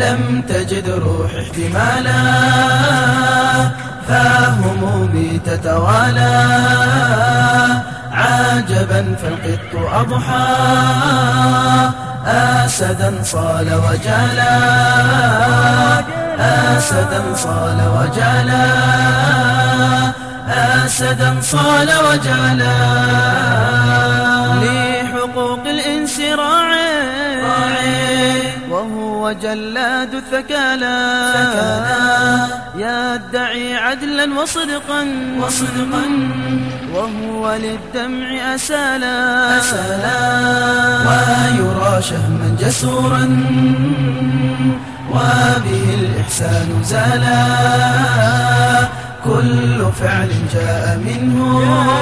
لم تجد روح احتمالا، فهمومي تتوالى. عجبا فالقط أضحى أسدا صال وجالا، أسدا صال وجالا، أسدا صال وجالا. لحقوق الإنس راعي وهو جلاد الثكالى، يدعي عدلا وصدقا وهو للدمع أسالا، ويرى شهما جسورا وبه الإحسان زالا. كل فعل جاء منه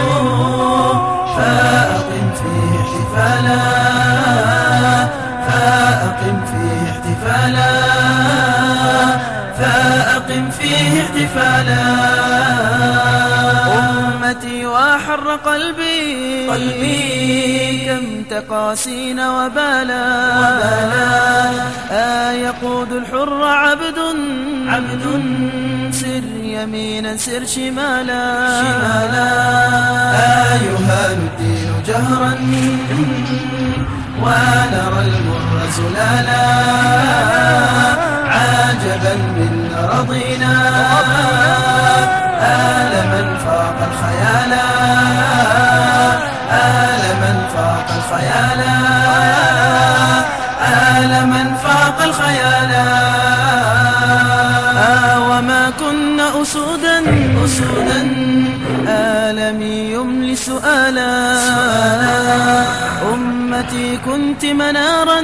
فأقم فيه احتفالا، فأقم فيه احتفالا، فأقم فيه احتفالا. أمتي وحر قلبي كم تقاسين وبالا، يقود الحر عبد سر يمينا سر شمالا. يهان الدين جهرا ونرى المر زلالا. عجبا منا رضينا آل من فاق الخيالا، آل من فاق الخيالا، آل من فاق الخيالا. وما كنا أسودا آلمي يملي سؤالا. أمتي كنت منارا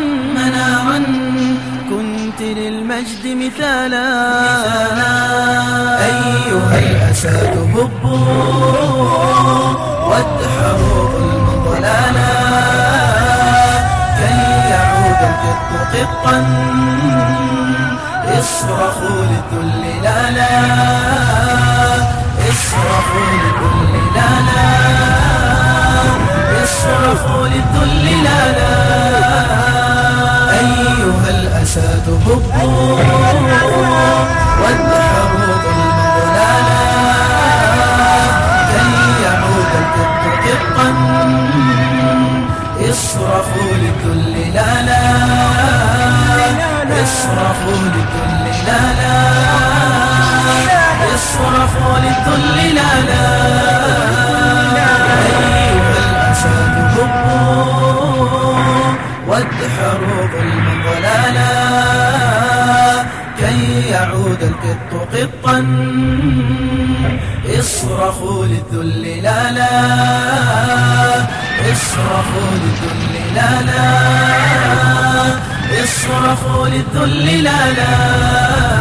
كنت للمجد مثالا. أيها الأساد هبوا وادحروا ظلما ضلالا، كي يعود القط قطا اصرخوا للذل لالا، اصرخوا للذل لالا، اصرخوا للذل لالا. أيها الأساد هبوا وادحروا ظلما ضلالا، كي يعود القط قطا اصرخوا للذل لالا، اصرخوا للذل لالا، اصرخوا للذل لالا. أيها الأساد هبوا وادحروا ظلما ضلالا، كي يعود القط قطا اصرخوا للذل لالا، اصرخوا للذل لالا، اصرخوا للذل لالا.